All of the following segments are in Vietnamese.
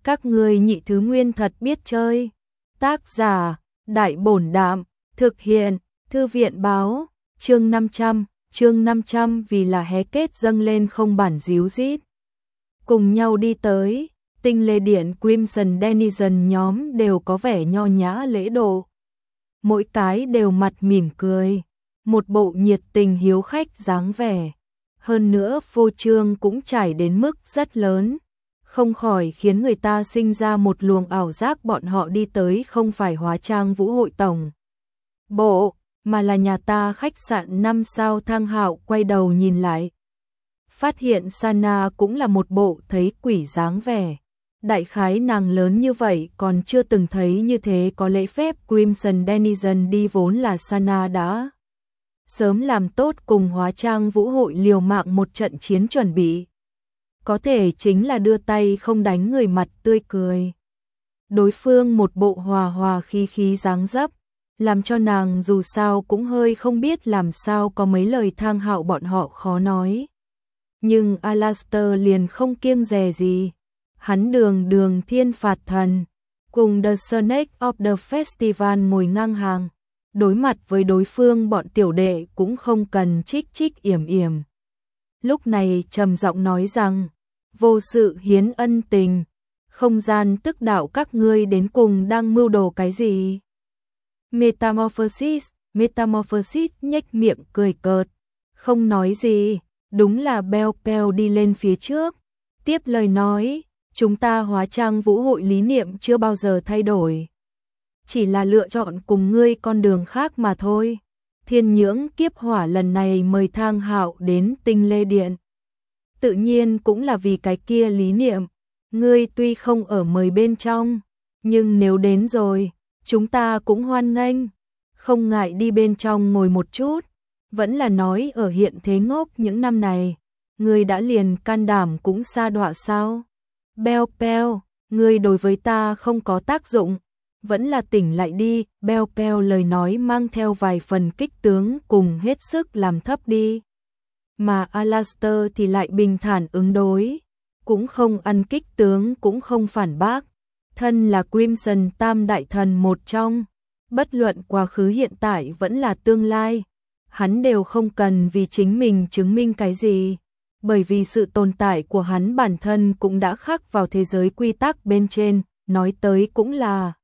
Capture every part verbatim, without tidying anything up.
Các ngươi nhị thứ nguyên thật biết chơi. Tác giả, Đại Bổn Đạm, thực hiện, Thư viện báo, chương năm trăm, chương năm trăm vì là hé kết dâng lên không bản díu dít. Cùng nhau đi tới, Tinh Lê Điện Crimson Denizen nhóm đều có vẻ nho nhã lễ độ. Mỗi cái đều mặt mỉm cười, một bộ nhiệt tình hiếu khách dáng vẻ. Hơn nữa phô trương cũng trải đến mức rất lớn, không khỏi khiến người ta sinh ra một luồng ảo giác bọn họ đi tới không phải hóa trang vũ hội tổng bộ, mà là nhà ta khách sạn năm sao. Thang Hạo quay đầu nhìn lại, phát hiện Sana cũng là một bộ thấy quỷ dáng vẻ. Đại khái nàng lớn như vậy còn chưa từng thấy như thế có lễ phép. Crimson Denizen đi vốn là Sana đã sớm làm tốt cùng hóa trang vũ hội liều mạng một trận chiến chuẩn bị. Có thể chính là đưa tay không đánh người mặt tươi cười. Đối phương một bộ hòa hòa khí khí dáng dấp, làm cho nàng dù sao cũng hơi không biết làm sao có mấy lời Thang Hạo bọn họ khó nói. Nhưng Alastor liền không kiêng dè gì. Hắn đường đường thiên phạt thần, cùng The Snake of the Festival ngồi ngang hàng. Đối mặt với đối phương bọn tiểu đệ cũng không cần trích trích yểm yểm. Lúc này trầm giọng nói rằng, vô sự hiến ân tình, không gian tức đạo các ngươi đến cùng đang mưu đồ cái gì? Metamorphosis, Metamorphosis nhếch miệng cười cợt, không nói gì, đúng là Beo Beo đi lên phía trước, tiếp lời nói, chúng ta hóa trang vũ hội lý niệm chưa bao giờ thay đổi. Chỉ là lựa chọn cùng ngươi con đường khác mà thôi. Thiên nhưỡng kiếp hỏa lần này mời Thang Hạo đến Tinh Lê Điện, tự nhiên cũng là vì cái kia lý niệm. Ngươi tuy không ở mời bên trong, nhưng nếu đến rồi, chúng ta cũng hoan nghênh, không ngại đi bên trong ngồi một chút. Vẫn là nói ở hiện thế ngốc những năm này, ngươi đã liền can đảm cũng sa đọa sao? Beo Beo, ngươi đối với ta không có tác dụng, vẫn là tỉnh lại đi. Beo Beo lời nói mang theo vài phần kích tướng cùng hết sức làm thấp đi. Mà Alastor thì lại bình thản ứng đối, cũng không ăn kích tướng cũng không phản bác. Thân là Crimson Tam Đại Thần một trong, bất luận quá khứ hiện tại vẫn là tương lai, hắn đều không cần vì chính mình chứng minh cái gì, bởi vì sự tồn tại của hắn bản thân cũng đã khắc vào thế giới quy tắc bên trên. Nói tới cũng là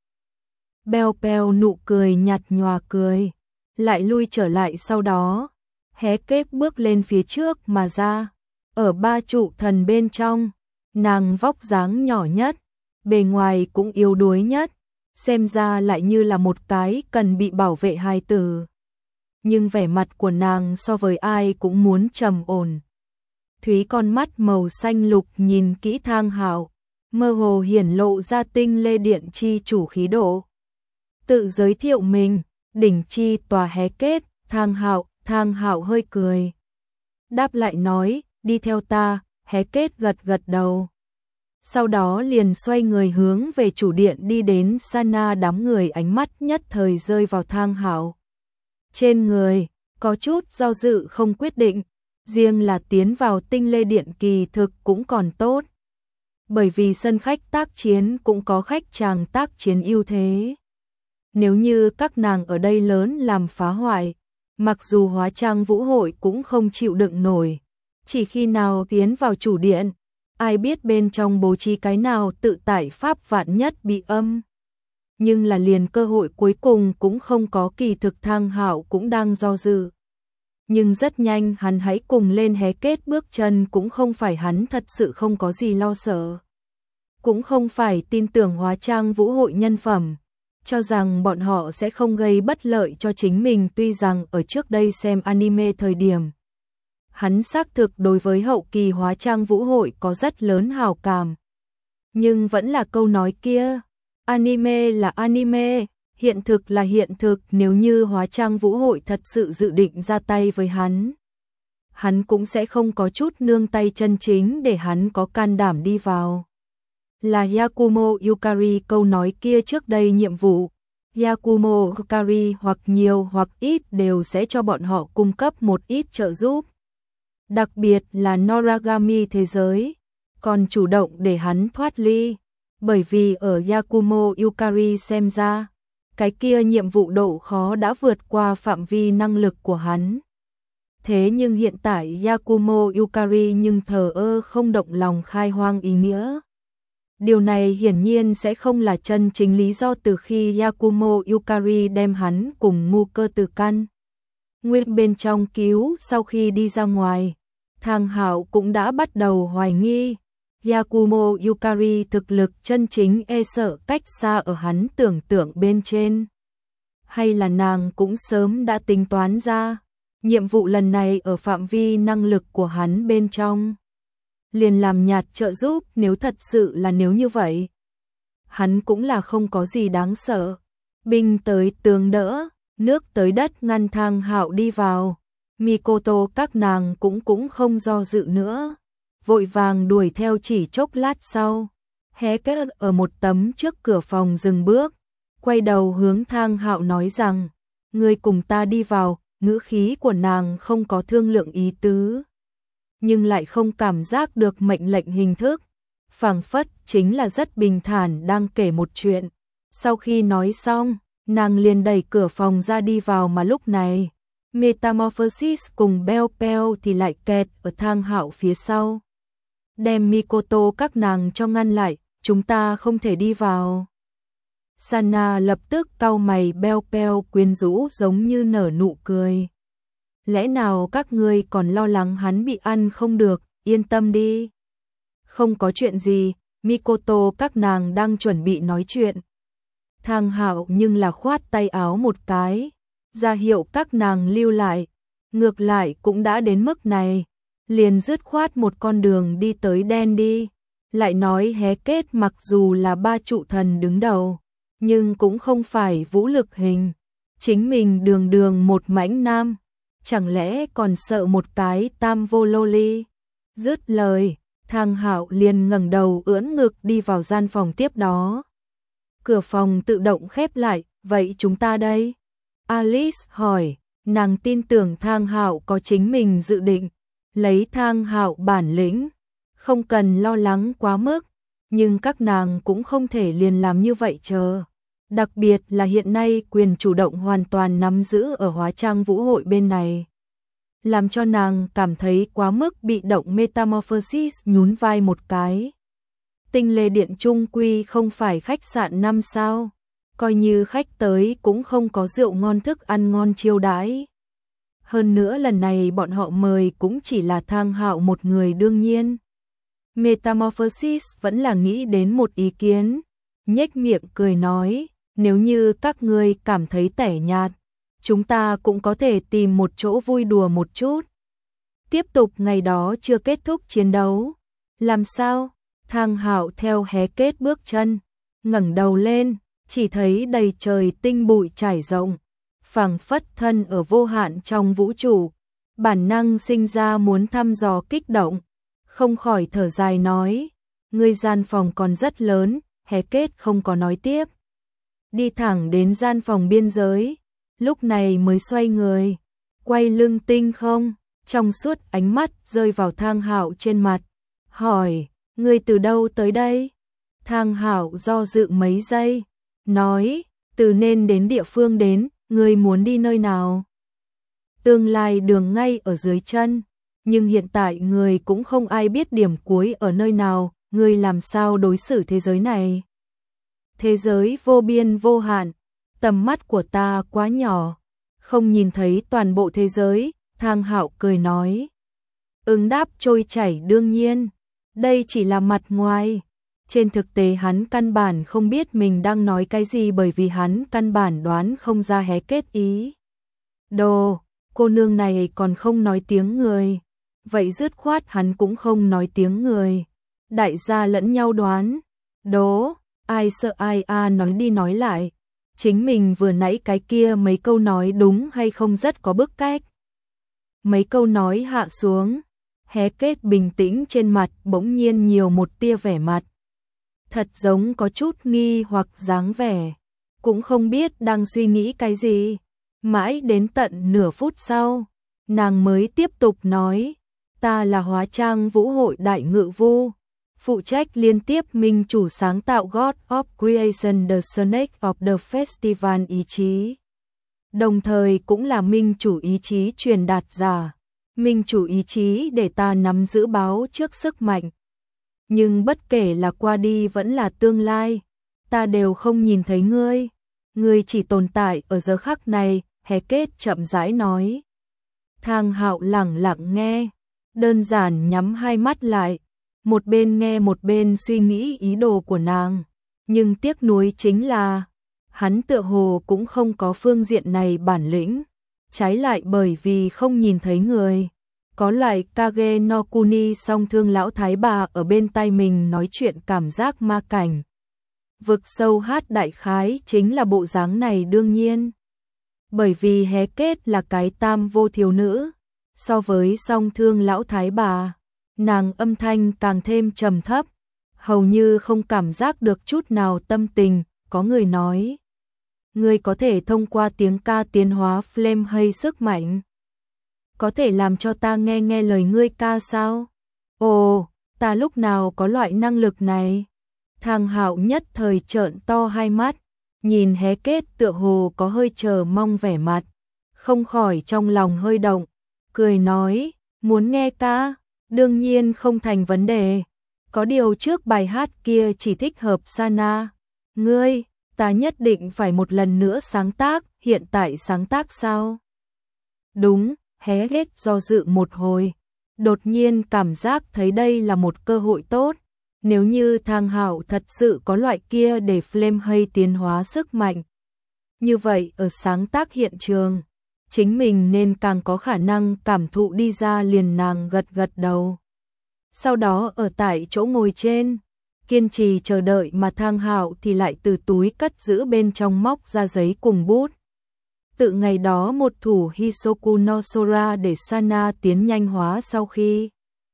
Beo Beo nụ cười nhạt nhòa cười, lại lui trở lại, sau đó hé kết bước lên phía trước mà ra. Ở ba trụ thần bên trong, nàng vóc dáng nhỏ nhất, bề ngoài cũng yếu đuối nhất, xem ra lại như là một cái cần bị bảo vệ hài tử. Nhưng vẻ mặt của nàng so với ai cũng muốn trầm ổn. Thúy con mắt màu xanh lục nhìn kỹ Thang Hạo, mơ hồ hiển lộ ra Tinh Lê Điện chi chủ khí độ. Tự giới thiệu mình, đỉnh chi tòa hé kết. Thang Hạo, Thang Hạo hơi cười, đáp lại nói, đi theo ta. Hé kết gật gật đầu, sau đó liền xoay người hướng về chủ điện đi đến. Sana đám người ánh mắt nhất thời rơi vào Thang Hạo trên người, có chút do dự không quyết định. Riêng là tiến vào Tinh Lê Điện kỳ thực cũng còn tốt, bởi vì sân khách tác chiến cũng có khách tràng tác chiến ưu thế. Nếu như các nàng ở đây lớn làm phá hoại, mặc dù hóa trang vũ hội cũng không chịu đựng nổi. Chỉ khi nào tiến vào chủ điện, ai biết bên trong bố trí cái nào tự tại pháp vạn nhất bị âm. Nhưng là liền cơ hội cuối cùng cũng không có. Kỳ thực Thang Hạo cũng đang do dự, nhưng rất nhanh hắn hãy cùng lên hé kết bước chân. Cũng không phải hắn thật sự không có gì lo sợ, cũng không phải tin tưởng hóa trang vũ hội nhân phẩm, cho rằng bọn họ sẽ không gây bất lợi cho chính mình. Tuy rằng ở trước đây xem anime thời điểm, hắn xác thực đối với hậu kỳ hóa trang vũ hội có rất lớn hào cảm, nhưng vẫn là câu nói kia, anime là anime, hiện thực là hiện thực. Nếu như hóa trang vũ hội thật sự dự định ra tay với hắn, hắn cũng sẽ không có chút nương tay chân chính để hắn có can đảm đi vào. Là Yakumo Yukari, câu nói kia trước đây nhiệm vụ, Yakumo Yukari hoặc nhiều hoặc ít đều sẽ cho bọn họ cung cấp một ít trợ giúp. Đặc biệt là Noragami thế giới, còn chủ động để hắn thoát ly. Bởi vì ở Yakumo Yukari xem ra, cái kia nhiệm vụ độ khó đã vượt qua phạm vi năng lực của hắn. Thế nhưng hiện tại Yakumo Yukari nhưng thờ ơ không động lòng khai hoang ý nghĩa. Điều này hiển nhiên sẽ không là chân chính lý do từ khi Yakumo Yukari đem hắn cùng ngu cơ từ căn nguyên bên trong cứu. Sau khi đi ra ngoài, Thang Hạo cũng đã bắt đầu hoài nghi Yakumo Yukari thực lực chân chính e sợ cách xa ở hắn tưởng tượng bên trên. Hay là nàng cũng sớm đã tính toán ra, nhiệm vụ lần này ở phạm vi năng lực của hắn bên trong. Liền làm nhạt trợ giúp, nếu thật sự là nếu như vậy. Hắn cũng là không có gì đáng sợ. Binh tới tường đỡ, nước tới đất ngăn Thang Hạo đi vào. Mikoto các nàng cũng cũng không do dự nữa. Vội vàng đuổi theo, chỉ chốc lát sau. Hé kết ở một tấm trước cửa phòng dừng bước. Quay đầu hướng Thang Hạo nói rằng, ngươi cùng ta đi vào. Ngữ khí của nàng không có thương lượng ý tứ, nhưng lại không cảm giác được mệnh lệnh hình thức, phảng phất chính là rất bình thản đang kể một chuyện. Sau khi nói xong, nàng liền đẩy cửa phòng ra đi vào, mà lúc này Metamorphosis cùng Bell Bell thì lại kẹt ở Thang Hạo phía sau. Đem Mikoto các nàng cho ngăn lại, chúng ta không thể đi vào. Sana lập tức cau mày, Bell Bell quyến rũ giống như nở nụ cười. Lẽ nào các ngươi còn lo lắng hắn bị ăn không được, yên tâm đi. Không có chuyện gì, Mikoto các nàng đang chuẩn bị nói chuyện. Thang Hạo nhưng là khoát tay áo một cái, ra hiệu các nàng lưu lại. Ngược lại cũng đã đến mức này, liền dứt khoát một con đường đi tới đen đi. Lại nói Hé Kết mặc dù là ba trụ thần đứng đầu, nhưng cũng không phải vũ lực hình. Chính mình đường đường một mãnh nam, chẳng lẽ còn sợ một cái tam vô lô ly. Dứt lời, Thang Hạo liền ngẩng đầu ưỡn ngực đi vào gian phòng tiếp đó. Cửa phòng tự động khép lại, vậy chúng ta đây? Alice hỏi, nàng tin tưởng Thang Hạo có chính mình dự định, lấy Thang Hạo bản lĩnh, không cần lo lắng quá mức, nhưng các nàng cũng không thể liền làm như vậy chờ. Đặc biệt là hiện nay quyền chủ động hoàn toàn nắm giữ ở Hóa Trang Vũ Hội bên này, làm cho nàng cảm thấy quá mức bị động. Metamorphosis nhún vai một cái. Tinh Lê Điện trung quy không phải khách sạn năm sao, coi như khách tới cũng không có rượu ngon thức ăn ngon chiêu đãi. Hơn nữa lần này bọn họ mời cũng chỉ là Thang Hạo một người đương nhiên. Metamorphosis vẫn là nghĩ đến một ý kiến, nhếch miệng cười nói, nếu như các ngươi cảm thấy tẻ nhạt, chúng ta cũng có thể tìm một chỗ vui đùa một chút. Tiếp tục ngày đó chưa kết thúc chiến đấu. Làm sao? Thang Hạo theo Hé Kết bước chân, ngẩng đầu lên, chỉ thấy đầy trời tinh bụi trải rộng, phảng phất thân ở vô hạn trong vũ trụ. Bản năng sinh ra muốn thăm dò kích động, không khỏi thở dài nói, ngươi gian phòng còn rất lớn. Hé Kết không có nói tiếp, đi thẳng đến gian phòng biên giới, lúc này mới xoay người, quay lưng tinh không, trong suốt ánh mắt rơi vào Thang Hạo trên mặt, hỏi, ngươi từ đâu tới đây? Thang Hạo do dự mấy giây, nói, từ nên đến địa phương đến, ngươi muốn đi nơi nào? Tương lai đường ngay ở dưới chân, nhưng hiện tại người cũng không ai biết điểm cuối ở nơi nào, ngươi làm sao đối xử thế giới này? Thế giới vô biên vô hạn, tầm mắt của ta quá nhỏ, không nhìn thấy toàn bộ thế giới. Thang Hạo cười nói, ứng đáp trôi chảy đương nhiên, đây chỉ là mặt ngoài. Trên thực tế hắn căn bản không biết mình đang nói cái gì, bởi vì hắn căn bản đoán không ra Hé Kết ý. Đồ, cô nương này còn không nói tiếng người, vậy dứt khoát hắn cũng không nói tiếng người. Đại gia lẫn nhau đoán, đố, ai sợ ai a nói đi nói lại. Chính mình vừa nãy cái kia mấy câu nói đúng hay không rất có bức cách. Mấy câu nói hạ xuống, Hé Kết bình tĩnh trên mặt bỗng nhiên nhiều một tia vẻ mặt. Thật giống có chút nghi hoặc dáng vẻ, cũng không biết đang suy nghĩ cái gì. Mãi đến tận nửa phút sau, nàng mới tiếp tục nói, ta là Hóa Trang Vũ Hội Đại Ngự Vu, phụ trách liên tiếp minh chủ sáng tạo God of Creation The Snake of the Festival ý chí. Đồng thời cũng là minh chủ ý chí truyền đạt giả. Minh chủ ý chí để ta nắm giữ báo trước sức mạnh. Nhưng bất kể là qua đi vẫn là tương lai, ta đều không nhìn thấy ngươi. Ngươi chỉ tồn tại ở giờ khắc này, Heket chậm rãi nói. Thang Hạo lẳng lặng nghe, đơn giản nhắm hai mắt lại, một bên nghe một bên suy nghĩ ý đồ của nàng. Nhưng tiếc nuối chính là, hắn tựa hồ cũng không có phương diện này bản lĩnh, trái lại bởi vì không nhìn thấy người. Có loại Kage no Kuni song thương lão thái bà ở bên tai mình nói chuyện cảm giác ma cảnh. Vực sâu hát đại khái chính là bộ dáng này đương nhiên. Bởi vì Heket là cái tam vô thiếu nữ, so với song thương lão thái bà, nàng âm thanh càng thêm trầm thấp, hầu như không cảm giác được chút nào tâm tình. Có người nói, ngươi có thể thông qua tiếng ca tiến hóa flame hay sức mạnh. Có thể làm cho ta nghe nghe lời ngươi ca sao? Ồ, ta lúc nào có loại năng lực này? Thang Hạo nhất thời trợn to hai mắt, nhìn Heket tựa hồ có hơi chờ mong vẻ mặt, không khỏi trong lòng hơi động, cười nói, muốn nghe ca, đương nhiên không thành vấn đề. Có điều trước bài hát kia chỉ thích hợp Sana. Ngươi, ta nhất định phải một lần nữa sáng tác, hiện tại sáng tác sao? Đúng, Heket do dự một hồi, đột nhiên cảm giác thấy đây là một cơ hội tốt. Nếu như Thang Hạo thật sự có loại kia để flame hay tiến hóa sức mạnh, như vậy ở sáng tác hiện trường, chính mình nên càng có khả năng cảm thụ đi ra liền. Nàng gật gật đầu. Sau đó ở tại chỗ ngồi trên, kiên trì chờ đợi mà Thang Hạo thì lại từ túi cất giữ bên trong móc ra giấy cùng bút. Tự ngày đó một thủ Hisoku no Sora để Sana tiến nhanh hóa sau khi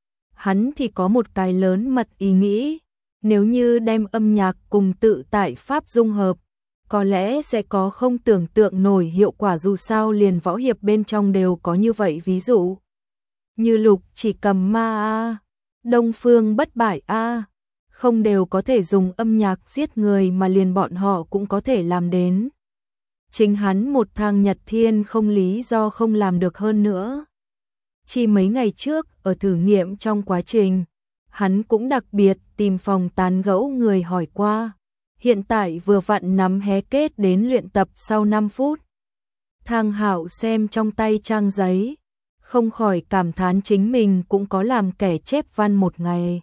hắn thì có một cái lớn mật ý nghĩ, nếu như đem âm nhạc cùng tự tại pháp dung hợp, có lẽ sẽ có không tưởng tượng nổi hiệu quả, dù sao liền võ hiệp bên trong đều có như vậy ví dụ. Như Lục Chỉ Cầm Ma a, Đông Phương Bất Bại a, không đều có thể dùng âm nhạc giết người mà liền bọn họ cũng có thể làm đến. Chính hắn một Thang Nhật Thiên không lý do không làm được hơn nữa. Chỉ mấy ngày trước, ở thử nghiệm trong quá trình, hắn cũng đặc biệt tìm phòng tán gẫu người hỏi qua. Hiện tại vừa vặn nắm Heket đến luyện tập sau năm phút. Thang Hạo xem trong tay trang giấy, không khỏi cảm thán chính mình cũng có làm kẻ chép văn một ngày.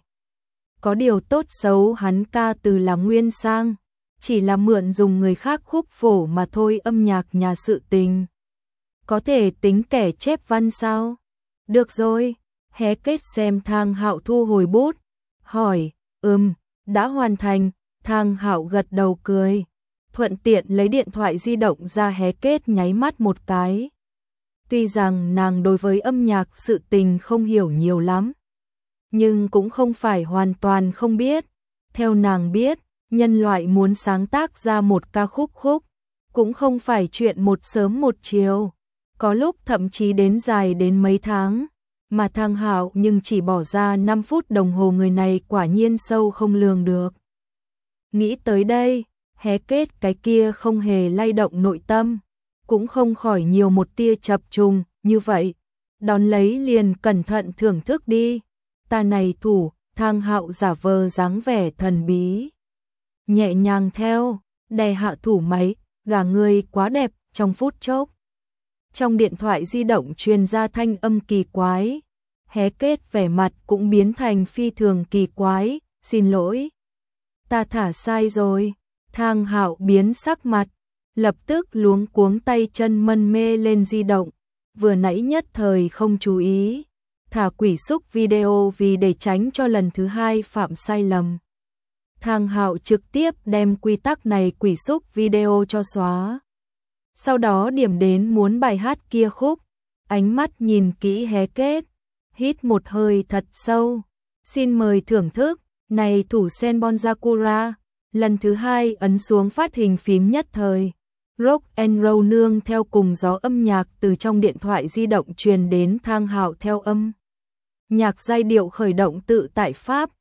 Có điều tốt xấu hắn ca từ là nguyên sang, chỉ là mượn dùng người khác khúc phổ mà thôi, âm nhạc nhà sự tình. Có thể tính kẻ chép văn sao? Được rồi, Heket xem Thang Hạo thu hồi bút, hỏi, ừm, đã hoàn thành. Thang Hạo gật đầu cười, thuận tiện lấy điện thoại di động ra. Heket nháy mắt một cái. Tuy rằng nàng đối với âm nhạc sự tình không hiểu nhiều lắm, nhưng cũng không phải hoàn toàn không biết. Theo nàng biết, nhân loại muốn sáng tác ra một ca khúc khúc, cũng không phải chuyện một sớm một chiều, có lúc thậm chí đến dài đến mấy tháng, mà Thang Hạo nhưng chỉ bỏ ra năm phút đồng hồ, người này quả nhiên sâu không lường được. Nghĩ tới đây, Heket cái kia không hề lay động nội tâm, cũng không khỏi nhiều một tia chập trùng. Như vậy, đón lấy liền cẩn thận thưởng thức đi. Ta này thủ. Thang Hạo giả vờ dáng vẻ thần bí, nhẹ nhàng theo, đè hạ thủ máy, gà ngươi quá đẹp. Trong phút chốc, trong điện thoại di động truyền ra thanh âm kỳ quái. Heket vẻ mặt cũng biến thành phi thường kỳ quái, xin lỗi, ta thả sai rồi. Thang Hạo biến sắc mặt, lập tức luống cuống tay chân mân mê lên di động, vừa nãy nhất thời không chú ý, thả quỷ xúc video vì để tránh cho lần thứ hai phạm sai lầm. Thang Hạo trực tiếp đem quy tắc này quỷ xúc video cho xóa. Sau đó điểm đến muốn bài hát kia khúc, ánh mắt nhìn kỹ Heket, hít một hơi thật sâu, xin mời thưởng thức. Này thủ Senbon Sakura, lần thứ hai ấn xuống phát hình phím, nhất thời rock and roll nương theo cùng gió âm nhạc từ trong điện thoại di động truyền đến. Thang Hạo theo âm nhạc giai điệu khởi động tự tại pháp,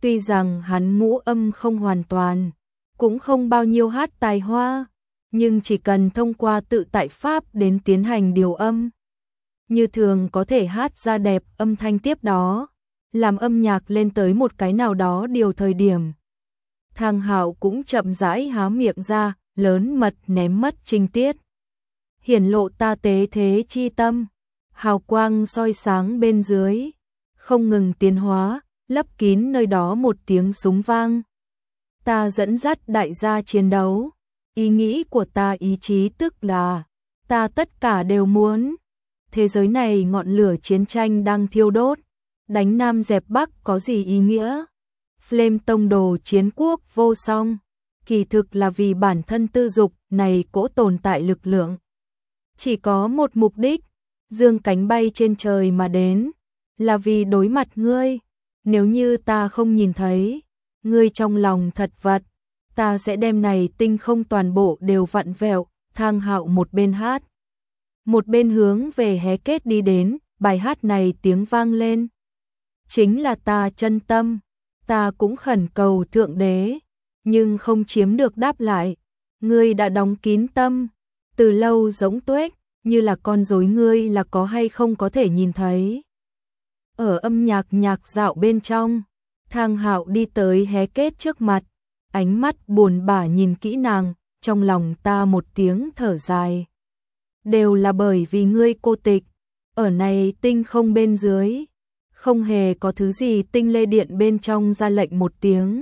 Tuy rằng hắn ngũ âm không hoàn toàn, cũng không bao nhiêu hát tài hoa, nhưng chỉ cần thông qua tự tại pháp đến tiến hành điều âm, như thường có thể hát ra đẹp âm thanh tiếp đó, làm âm nhạc lên tới một cái nào đó điều thời điểm. Thang Hạo cũng chậm rãi há miệng ra, lớn mật ném mất trinh tiết. Hiển lộ ta tế thế chi tâm, hào quang soi sáng bên dưới, không ngừng tiến hóa, lấp kín nơi đó một tiếng súng vang. Ta dẫn dắt đại gia chiến đấu, ý nghĩ của ta ý chí tức là, ta tất cả đều muốn. Thế giới này ngọn lửa chiến tranh đang thiêu đốt, đánh Nam dẹp Bắc có gì ý nghĩa? Flame tông đồ chiến quốc vô song, kỳ thực là vì bản thân tư dục này cỗ tồn tại lực lượng. Chỉ có một mục đích, dương cánh bay trên trời mà đến, là vì đối mặt ngươi. Nếu như ta không nhìn thấy, ngươi trong lòng thật vật, ta sẽ đem này tinh không toàn bộ đều vặn vẹo. Thang Hạo một bên hát, một bên hướng về Hé Kết đi đến, bài hát này tiếng vang lên. Chính là ta chân tâm, ta cũng khẩn cầu Thượng Đế, nhưng không chiếm được đáp lại. Ngươi đã đóng kín tâm, từ lâu giống tuếch, như là con rối ngươi là có hay không có thể nhìn thấy. Ở âm nhạc nhạc dạo bên trong, Thang Hạo đi tới Hé Kết trước mặt, ánh mắt buồn bã nhìn kỹ nàng, trong lòng ta một tiếng thở dài. Đều là bởi vì ngươi cô tịch, ở này tinh không bên dưới, không hề có thứ gì tinh lê điện bên trong ra lệnh một tiếng.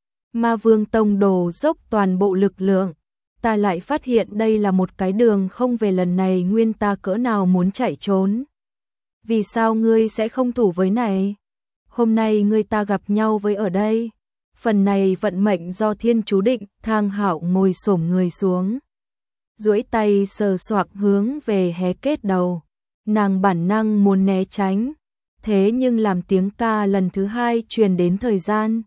Ma Vương Tông đồ dốc toàn bộ lực lượng, ta lại phát hiện đây là một cái đường không về lần này nguyên ta cỡ nào muốn chạy trốn. Vì sao ngươi sẽ không thủ với này? Hôm nay ngươi ta gặp nhau với ở đây. Phần này vận mệnh do thiên chú định. Thang Hạo ngồi xổm người xuống, duỗi tay sờ soạc hướng về Hé Kết đầu. Nàng bản năng muốn né tránh, thế nhưng làm tiếng ca lần thứ hai truyền đến thời gian,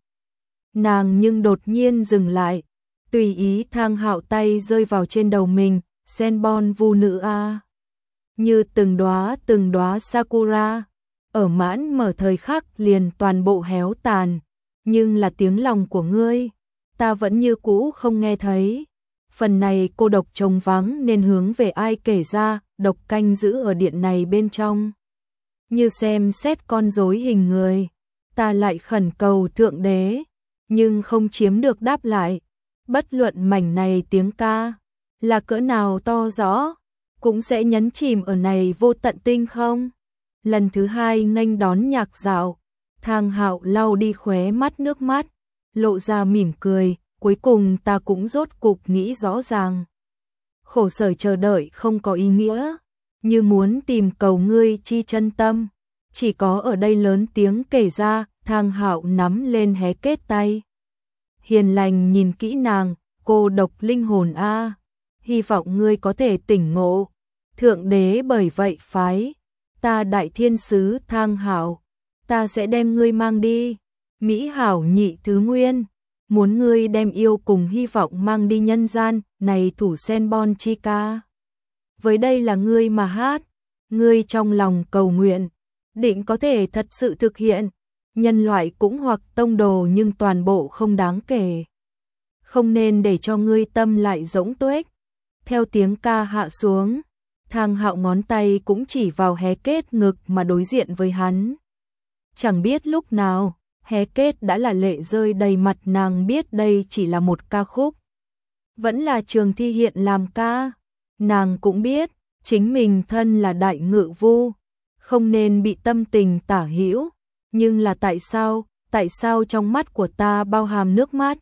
nàng nhưng đột nhiên dừng lại, tùy ý Thang Hạo tay rơi vào trên đầu mình. Senbon vu nữ a, như từng đóa từng đóa sakura, ở mãn mở thời khắc liền toàn bộ héo tàn, nhưng là tiếng lòng của ngươi, ta vẫn như cũ không nghe thấy. Phần này cô độc trống vắng nên hướng về ai kể ra, độc canh giữ ở điện này bên trong. Như xem xét con rối hình người, ta lại khẩn cầu Thượng Đế, nhưng không chiếm được đáp lại. Bất luận mảnh này tiếng ca là cỡ nào to rõ, cũng sẽ nhấn chìm ở này vô tận tinh không. Lần thứ hai nghênh đón nhạc dạo, Thang Hạo lau đi khóe mắt nước mắt, lộ ra mỉm cười. Cuối cùng ta cũng rốt cục nghĩ rõ ràng, khổ sở chờ đợi không có ý nghĩa, như muốn tìm cầu ngươi chi chân tâm, chỉ có ở đây lớn tiếng kể ra. Thang Hạo nắm lên Hé Kết tay, hiền lành nhìn kỹ nàng, cô độc linh hồn a, hy vọng ngươi có thể tỉnh ngộ. Thượng Đế bởi vậy phái ta đại thiên sứ Thang Hạo, ta sẽ đem ngươi mang đi Mỹ hảo nhị thứ nguyên, muốn ngươi đem yêu cùng hy vọng mang đi nhân gian. Này thủ Senbon chi ca, với đây là ngươi mà hát, ngươi trong lòng cầu nguyện, định có thể thật sự thực hiện. Nhân loại cũng hoặc tông đồ nhưng toàn bộ không đáng kể, không nên để cho ngươi tâm lại rỗng tuếch. Theo tiếng ca hạ xuống, Thang Hạo ngón tay cũng chỉ vào Hé Kết ngực mà đối diện với hắn. Chẳng biết lúc nào, Hé Kết đã là lệ rơi đầy mặt. Nàng biết đây chỉ là một ca khúc, vẫn là Trường Thi hiện làm ca. Nàng cũng biết, chính mình thân là đại ngự vu, không nên bị tâm tình tả hữu. Nhưng là tại sao, tại sao trong mắt của ta bao hàm nước mắt?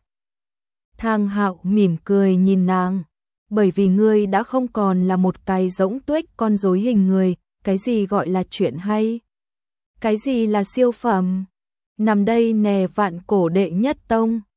Thang Hạo mỉm cười nhìn nàng, bởi vì ngươi đã không còn là một cái rỗng tuếch con rối hình người. Cái gì gọi là chuyện hay? Cái gì là siêu phẩm? Nằm đây nè vạn cổ đệ nhất tông,